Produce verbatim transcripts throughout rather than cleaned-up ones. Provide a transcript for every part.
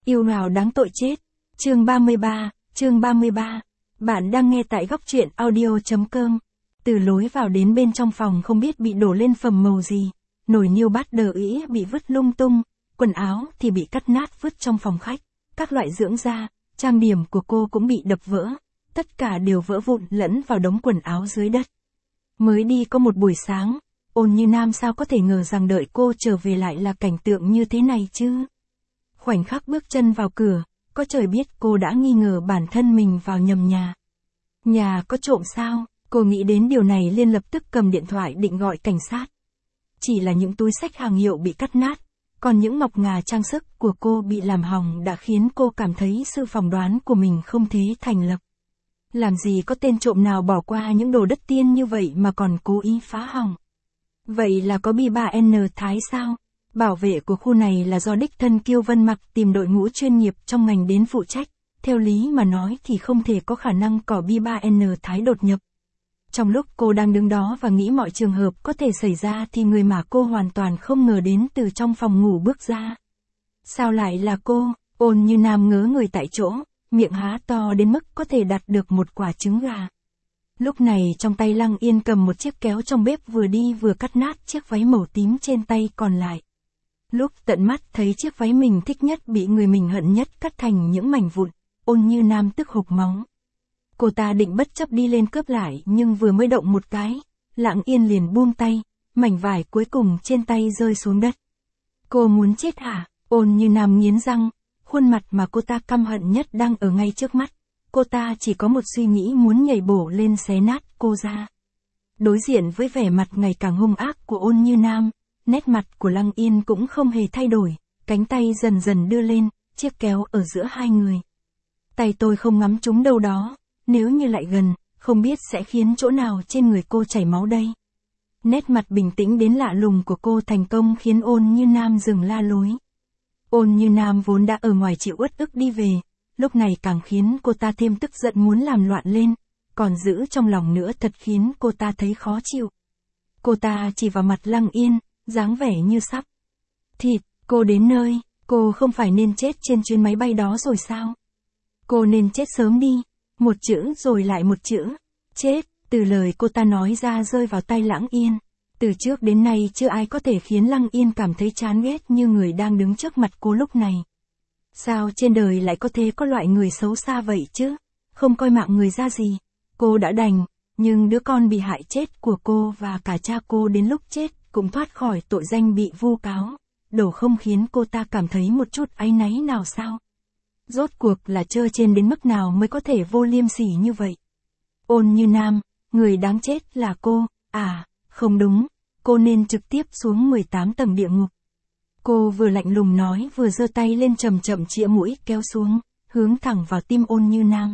Yêu nào đáng tội chết. Chương ba mươi ba, chương ba mươi ba. Bạn đang nghe tại góc truyện audio chấm com. Từ lối vào đến bên trong phòng không biết bị đổ lên phẩm màu gì. Nồi niêu bát đờ ĩ bị vứt lung tung, quần áo thì bị cắt nát vứt trong phòng khách. Các loại dưỡng da, trang điểm của cô cũng bị đập vỡ. Tất cả đều vỡ vụn lẫn vào đống quần áo dưới đất. Mới đi có một buổi sáng, Ôn Như Nam sao có thể ngờ rằng đợi cô trở về lại là cảnh tượng như thế này chứ. Khoảnh khắc bước chân vào cửa, có trời biết cô đã nghi ngờ bản thân mình vào nhầm nhà. Nhà có trộm sao? Cô nghĩ đến điều này liền lập tức cầm điện thoại định gọi cảnh sát. Chỉ là những túi xách hàng hiệu bị cắt nát, còn những ngọc ngà trang sức của cô bị làm hỏng đã khiến cô cảm thấy sự phỏng đoán của mình không thể thành lập. Làm gì có tên trộm nào bỏ qua những đồ đất tiên như vậy mà còn cố ý phá hỏng. Vậy là có B ba N Thái sao? Bảo vệ của khu này là do đích thân Kiêu Vân Mặc tìm đội ngũ chuyên nghiệp trong ngành đến phụ trách. Theo lý mà nói thì không thể có khả năng có B ba N Thái đột nhập. Trong lúc cô đang đứng đó và nghĩ mọi trường hợp có thể xảy ra thì người mà cô hoàn toàn không ngờ đến từ trong phòng ngủ bước ra. Sao lại là cô? Ôn Như Nam ngớ người tại chỗ, miệng há to đến mức có thể đặt được một quả trứng gà. Lúc này trong tay Lăng Yên cầm một chiếc kéo trong bếp vừa đi vừa cắt nát chiếc váy màu tím trên tay còn lại. Lúc tận mắt thấy chiếc váy mình thích nhất bị người mình hận nhất cắt thành những mảnh vụn, Ôn Như Nam tức hộc máu. Cô ta định bất chấp đi lên cướp lại nhưng vừa mới động một cái, Lăng Yên liền buông tay, mảnh vải cuối cùng trên tay rơi xuống đất. Cô muốn chết hả? Ôn Như Nam nghiến răng, khuôn mặt mà cô ta căm hận nhất đang ở ngay trước mắt. Cô ta chỉ có một suy nghĩ muốn nhảy bổ lên xé nát cô ra. Đối diện với vẻ mặt ngày càng hung ác của Ôn Như Nam, nét mặt của Lăng Yên cũng không hề thay đổi, cánh tay dần dần đưa lên, chiếc kéo ở giữa hai người. Tay tôi không ngắm trúng đâu đó, nếu như lại gần, không biết sẽ khiến chỗ nào trên người cô chảy máu đây. Nét mặt bình tĩnh đến lạ lùng của cô thành công khiến Ôn Như Nam dừng la lối. Ôn Như Nam vốn đã ở ngoài chịu uất ức đi về, lúc này càng khiến cô ta thêm tức giận muốn làm loạn lên, còn giữ trong lòng nữa thật khiến cô ta thấy khó chịu. Cô ta chỉ vào mặt Lăng Yên, dáng vẻ như sắp thịt. Cô đến nơi, cô không phải nên chết trên chuyến máy bay đó rồi sao? Cô nên chết sớm đi. Một chữ rồi lại một chữ. Chết, từ lời cô ta nói ra rơi vào tay Lăng Yên. Từ trước đến nay chưa ai có thể khiến Lăng Yên cảm thấy chán ghét như người đang đứng trước mặt cô lúc này. Sao trên đời lại có thể có loại người xấu xa vậy chứ? Không coi mạng người ra gì. Cô đã đành, nhưng đứa con bị hại chết của cô và cả cha cô đến lúc chết cũng thoát khỏi tội danh bị vu cáo. Đổ không khiến cô ta cảm thấy một chút áy náy nào sao? Rốt cuộc là trơ trên đến mức nào mới có thể vô liêm sỉ như vậy? Ôn Như Nam, người đáng chết là cô, à, không đúng, cô nên trực tiếp xuống mười tám tầng địa ngục. Cô vừa lạnh lùng nói vừa giơ tay lên chậm chậm chĩa mũi kéo xuống, hướng thẳng vào tim Ôn Như Nam.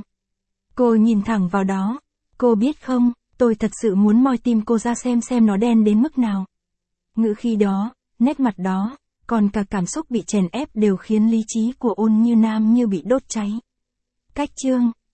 Cô nhìn thẳng vào đó, cô biết không, tôi thật sự muốn moi tim cô ra xem xem nó đen đến mức nào. Ngữ khí đó, nét mặt đó, còn cả cảm xúc bị chèn ép đều khiến lý trí của Ôn Như Nam như bị đốt cháy. Cách chương